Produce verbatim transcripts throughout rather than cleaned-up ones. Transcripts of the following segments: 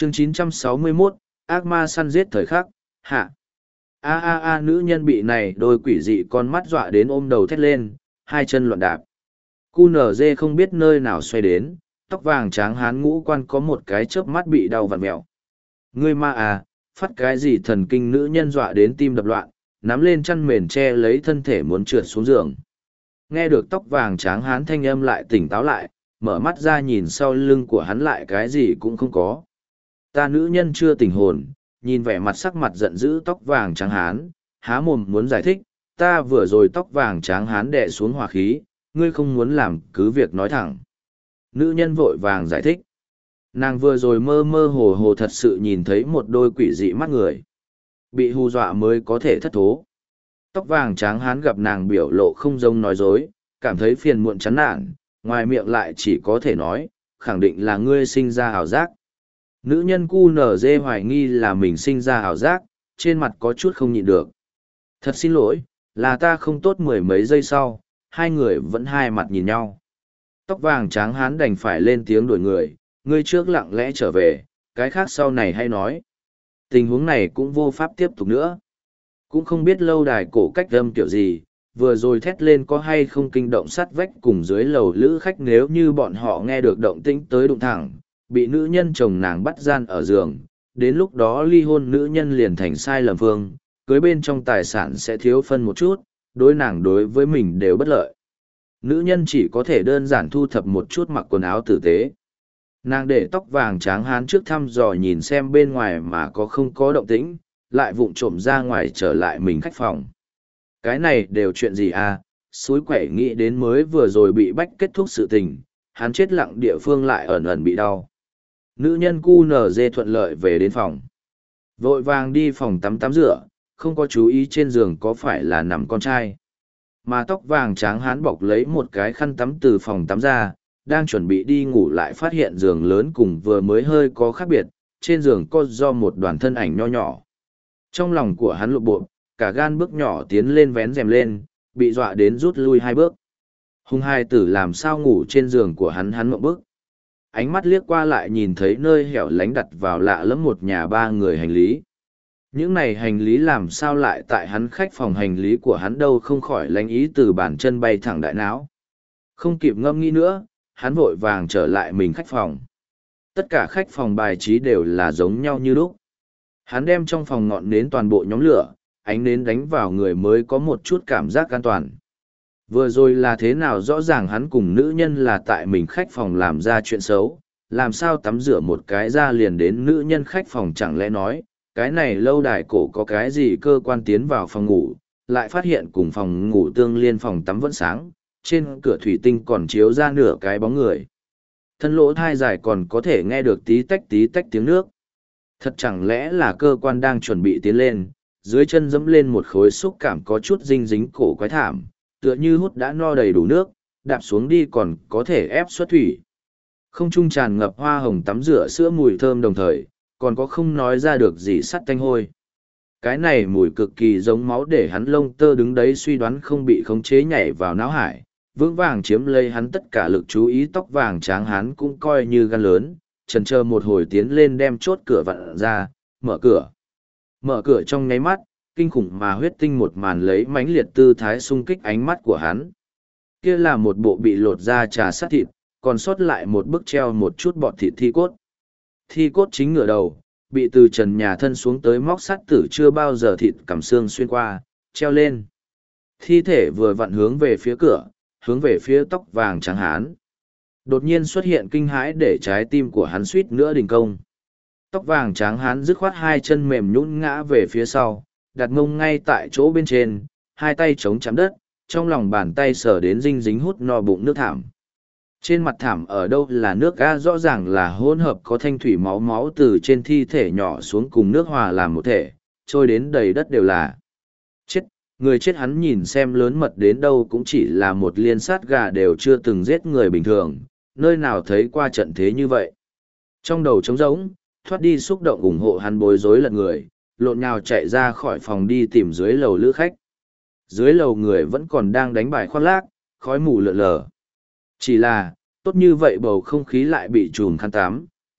Chương chín trăm sáu mươi mốt, ác ma săn giết thời khắc, hạ. A a a nữ nhân bị này đôi quỷ dị con mắt dọa đến ôm đầu thét lên, hai chân loạn đạp. Cu nở dê không biết nơi nào xoay đến, tóc vàng tráng hán ngũ quan có một cái chớp mắt bị đau vặn mẹo. Ngươi ma à, phát cái gì thần kinh nữ nhân dọa đến tim đập loạn, nắm lên chăn mền che lấy thân thể muốn trượt xuống giường. Nghe được tóc vàng tráng hán thanh âm lại tỉnh táo lại, mở mắt ra nhìn sau lưng của hắn lại cái gì cũng không có. Ta nữ nhân chưa tỉnh hồn, nhìn vẻ mặt sắc mặt giận dữ tóc vàng trắng hán, há mồm muốn giải thích, ta vừa rồi tóc vàng trắng hán đè xuống hỏa khí, ngươi không muốn làm cứ việc nói thẳng. Nữ nhân vội vàng giải thích. Nàng vừa rồi mơ mơ hồ hồ thật sự nhìn thấy một đôi quỷ dị mắt người. Bị hù dọa mới có thể thất thố. Tóc vàng trắng hán gặp nàng biểu lộ không giống nói dối, cảm thấy phiền muộn chán nản, ngoài miệng lại chỉ có thể nói, khẳng định là ngươi sinh ra ảo giác. Nữ nhân cu nở dê hoài nghi là mình sinh ra ảo giác, trên mặt có chút không nhịn được. Thật xin lỗi, là ta không tốt mười mấy giây sau, hai người vẫn hai mặt nhìn nhau. Tóc vàng trắng hán đành phải lên tiếng đuổi người, ngươi trước lặng lẽ trở về, cái khác sau này hay nói. Tình huống này cũng vô pháp tiếp tục nữa. Cũng không biết lâu đài cổ cách âm kiểu gì, vừa rồi thét lên có hay không kinh động sắt vách cùng dưới lầu lữ khách nếu như bọn họ nghe được động tĩnh tới đụng thẳng, bị nữ nhân chồng nàng bắt gian ở giường, đến lúc đó ly hôn nữ nhân liền thành sai lầm phương, cưới bên trong tài sản sẽ thiếu phân một chút, đối nàng đối với mình đều bất lợi. Nữ nhân chỉ có thể đơn giản thu thập một chút mặc quần áo tử tế. Nàng để tóc vàng tráng hán trước thăm dò nhìn xem bên ngoài mà có không có động tĩnh, lại vụng trộm ra ngoài trở lại mình khách phòng. Cái này đều chuyện gì à, suối quẻ nghĩ đến mới vừa rồi bị bách kết thúc sự tình, hắn chết lặng địa phương lại ẩn ẩn bị đau. Nữ nhân cu nở dê thuận lợi về đến phòng. Vội vàng đi phòng tắm tắm rửa, không có chú ý trên giường có phải là nằm con trai. Mà tóc vàng tráng hán bọc lấy một cái khăn tắm từ phòng tắm ra, đang chuẩn bị đi ngủ lại phát hiện giường lớn cùng vừa mới hơi có khác biệt, trên giường có do một đoàn thân ảnh nho nhỏ. Trong lòng của hắn lục bộ, cả gan bước nhỏ tiến lên vén rèm lên, bị dọa đến rút lui hai bước. Hung hai tử làm sao ngủ trên giường của hắn hắn mộng bức. Ánh mắt liếc qua lại nhìn thấy nơi hẻo lánh đặt vào lạ lẫm một nhà ba người hành lý. Những này hành lý làm sao lại tại hắn khách phòng hành lý của hắn đâu không khỏi lánh ý từ bàn chân bay thẳng đại não. Không kịp ngâm nghĩ nữa, hắn vội vàng trở lại mình khách phòng. Tất cả khách phòng bài trí đều là giống nhau như lúc. Hắn đem trong phòng ngọn nến toàn bộ nhóm lửa, ánh nến đánh vào người mới có một chút cảm giác an toàn. Vừa rồi là thế nào rõ ràng hắn cùng nữ nhân là tại mình khách phòng làm ra chuyện xấu, làm sao tắm rửa một cái ra liền đến nữ nhân khách phòng chẳng lẽ nói, cái này lâu đài cổ có cái gì cơ quan tiến vào phòng ngủ, lại phát hiện cùng phòng ngủ tương liên phòng tắm vẫn sáng, trên cửa thủy tinh còn chiếu ra nửa cái bóng người. Thân lỗ thai dài còn có thể nghe được tí tách tí tách tiếng nước. Thật chẳng lẽ là cơ quan đang chuẩn bị tiến lên, dưới chân dẫm lên một khối xúc cảm có chút dinh dính cổ quái thảm, tựa như hút đã no đầy đủ nước, đạp xuống đi còn có thể ép xuất thủy. Không trung tràn ngập hoa hồng tắm rửa sữa mùi thơm đồng thời, còn có không nói ra được gì sắt tanh hôi. Cái này mùi cực kỳ giống máu để hắn lông tơ đứng đấy suy đoán không bị khống chế nhảy vào não hải, vững vàng chiếm lấy hắn tất cả lực chú ý tóc vàng tráng hắn cũng coi như gan lớn, chần chờ một hồi tiến lên đem chốt cửa vặn ra, mở cửa. Mở cửa trong nháy mắt, kinh khủng mà huyết tinh một màn lấy mãnh liệt tư thái xung kích ánh mắt của hắn. Kia là một bộ bị lột ra trà sát thịt, còn sót lại một bức treo một chút bọt thịt thi cốt. Thi cốt chính ngửa đầu, bị từ trần nhà thân xuống tới móc sắt tử chưa bao giờ thịt cằm xương xuyên qua, treo lên. Thi thể vừa vặn hướng về phía cửa, hướng về phía tóc vàng trắng hán. Đột nhiên xuất hiện kinh hãi để trái tim của hắn suýt nữa đình công. Tóc vàng trắng hán dứt khoát hai chân mềm nhũn ngã về phía sau, đặt mông ngay tại chỗ bên trên, hai tay chống chạm đất, trong lòng bàn tay sờ đến dinh dính hút no bụng nước thảm. Trên mặt thảm ở đâu là nước ga rõ ràng là hỗn hợp có thanh thủy máu máu từ trên thi thể nhỏ xuống cùng nước hòa làm một thể, trôi đến đầy đất đều là. Chết, người chết hắn nhìn xem lớn mật đến đâu cũng chỉ là một liên sát gà đều chưa từng giết người bình thường, nơi nào thấy qua trận thế như vậy. Trong đầu trống rỗng, thoát đi xúc động ủng hộ hắn bối rối lật người, lộn nhào chạy ra khỏi phòng đi tìm dưới lầu lữ khách. Dưới lầu người vẫn còn đang đánh bài khoác lác, khói mù lượn lờ. Chỉ là, tốt như vậy bầu không khí lại bị trùm khăn tắm,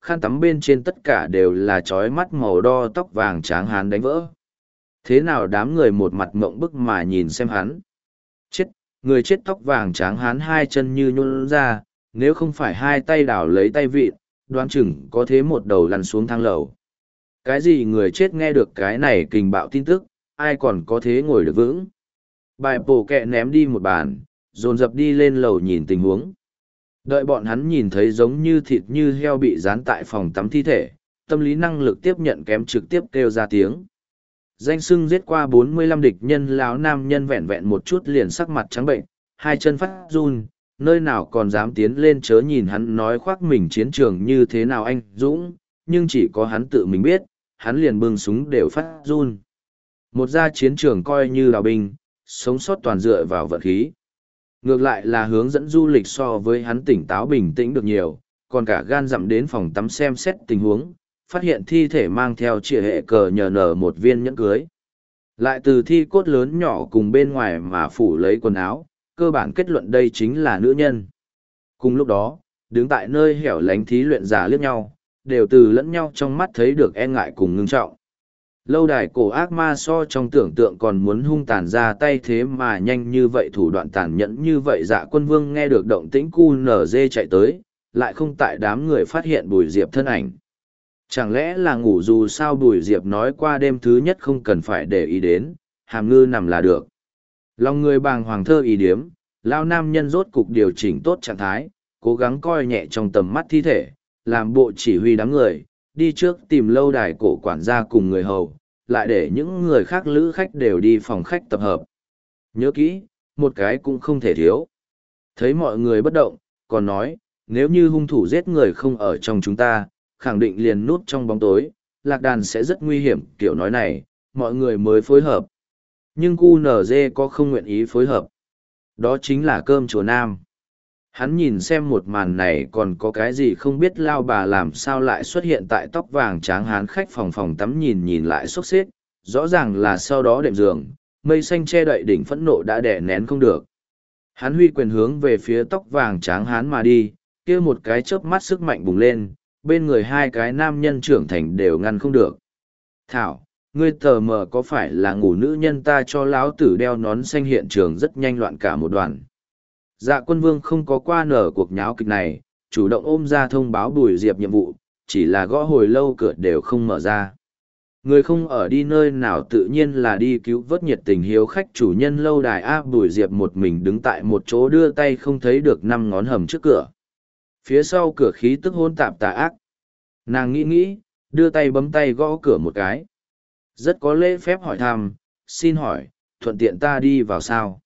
khăn tắm bên trên tất cả đều là trói mắt màu đo tóc vàng tráng hán đánh vỡ. Thế nào đám người một mặt mộng bức mà nhìn xem hắn. Chết, người chết tóc vàng tráng hán hai chân như nhún ra, nếu không phải hai tay đảo lấy tay vịn, đoán chừng có thế một đầu lăn xuống thang lầu. Cái gì người chết nghe được cái này kình bạo tin tức, ai còn có thế ngồi được vững. Bài bổ kẹ ném đi một bàn, dồn dập đi lên lầu nhìn tình huống. Đợi bọn hắn nhìn thấy giống như thịt như heo bị dán tại phòng tắm thi thể, tâm lý năng lực tiếp nhận kém trực tiếp kêu ra tiếng. Danh sưng giết qua bốn mươi lăm địch nhân lão nam nhân vẹn vẹn một chút liền sắc mặt trắng bệnh, hai chân phát run, nơi nào còn dám tiến lên chớ nhìn hắn nói khoác mình chiến trường như thế nào anh Dũng, nhưng chỉ có hắn tự mình biết, hắn liền bưng súng đều phát run. Một ra chiến trường coi như đào binh, sống sót toàn dựa vào vận khí. Ngược lại là hướng dẫn du lịch so với hắn tỉnh táo bình tĩnh được nhiều, còn cả gan dặm đến phòng tắm xem xét tình huống, phát hiện thi thể mang theo trịa hệ cờ nhờ nở một viên nhẫn cưới. Lại từ thi cốt lớn nhỏ cùng bên ngoài mà phủ lấy quần áo, cơ bản kết luận đây chính là nữ nhân. Cùng lúc đó, đứng tại nơi hẻo lánh thí luyện giả liếc nhau, đều từ lẫn nhau trong mắt thấy được e ngại cùng ngưng trọng. Lâu đài cổ ác ma so trong tưởng tượng còn muốn hung tàn ra tay thế mà nhanh như vậy thủ đoạn tàn nhẫn như vậy Dạ Quân Vương nghe được động tĩnh cu nở dê chạy tới, lại không tại đám người phát hiện Bùi Diệp thân ảnh. Chẳng lẽ là ngủ dù sao Bùi Diệp nói qua đêm thứ nhất không cần phải để ý đến, hàm ngư nằm là được. Lòng người bàng hoàng thơ ý điếm, lao nam nhân rốt cục điều chỉnh tốt trạng thái, cố gắng coi nhẹ trong tầm mắt thi thể, làm bộ chỉ huy đám người, đi trước tìm lâu đài cổ quản gia cùng người hầu, lại để những người khác lữ khách đều đi phòng khách tập hợp. Nhớ kỹ, một cái cũng không thể thiếu. Thấy mọi người bất động, còn nói, nếu như hung thủ giết người không ở trong chúng ta, khẳng định liền núp trong bóng tối, lạc đàn sẽ rất nguy hiểm, kiểu nói này, mọi người mới phối hợp. Nhưng cu nở dê có không nguyện ý phối hợp. Đó chính là cơm chùa Nam. Hắn nhìn xem một màn này còn có cái gì không biết lao bà làm sao lại xuất hiện tại tóc vàng tráng hán khách phòng phòng tắm nhìn nhìn lại sốc xếp, rõ ràng là sau đó đệm giường, mây xanh che đậy đỉnh phẫn nộ đã đè nén không được. Hắn huy quyền hướng về phía tóc vàng tráng hán mà đi, kia một cái chớp mắt sức mạnh bùng lên, bên người hai cái nam nhân trưởng thành đều ngăn không được. Thảo, ngươi tờ mờ có phải là ngủ nữ nhân ta cho lão tử đeo nón xanh hiện trường rất nhanh loạn cả một đoàn. Dạ Quân Vương không có qua nở cuộc nháo kịch này, chủ động ôm ra thông báo Bùi Diệp nhiệm vụ, chỉ là gõ hồi lâu cửa đều không mở ra. Người không ở đi nơi nào tự nhiên là đi cứu vớt nhiệt tình hiếu khách chủ nhân lâu đài A. Bùi Diệp một mình đứng tại một chỗ đưa tay không thấy được năm ngón hầm trước cửa. Phía sau cửa khí tức hôn tạp tà ác. Nàng nghĩ nghĩ, đưa tay bấm tay gõ cửa một cái. Rất có lễ phép hỏi thăm, xin hỏi, thuận tiện ta đi vào sao?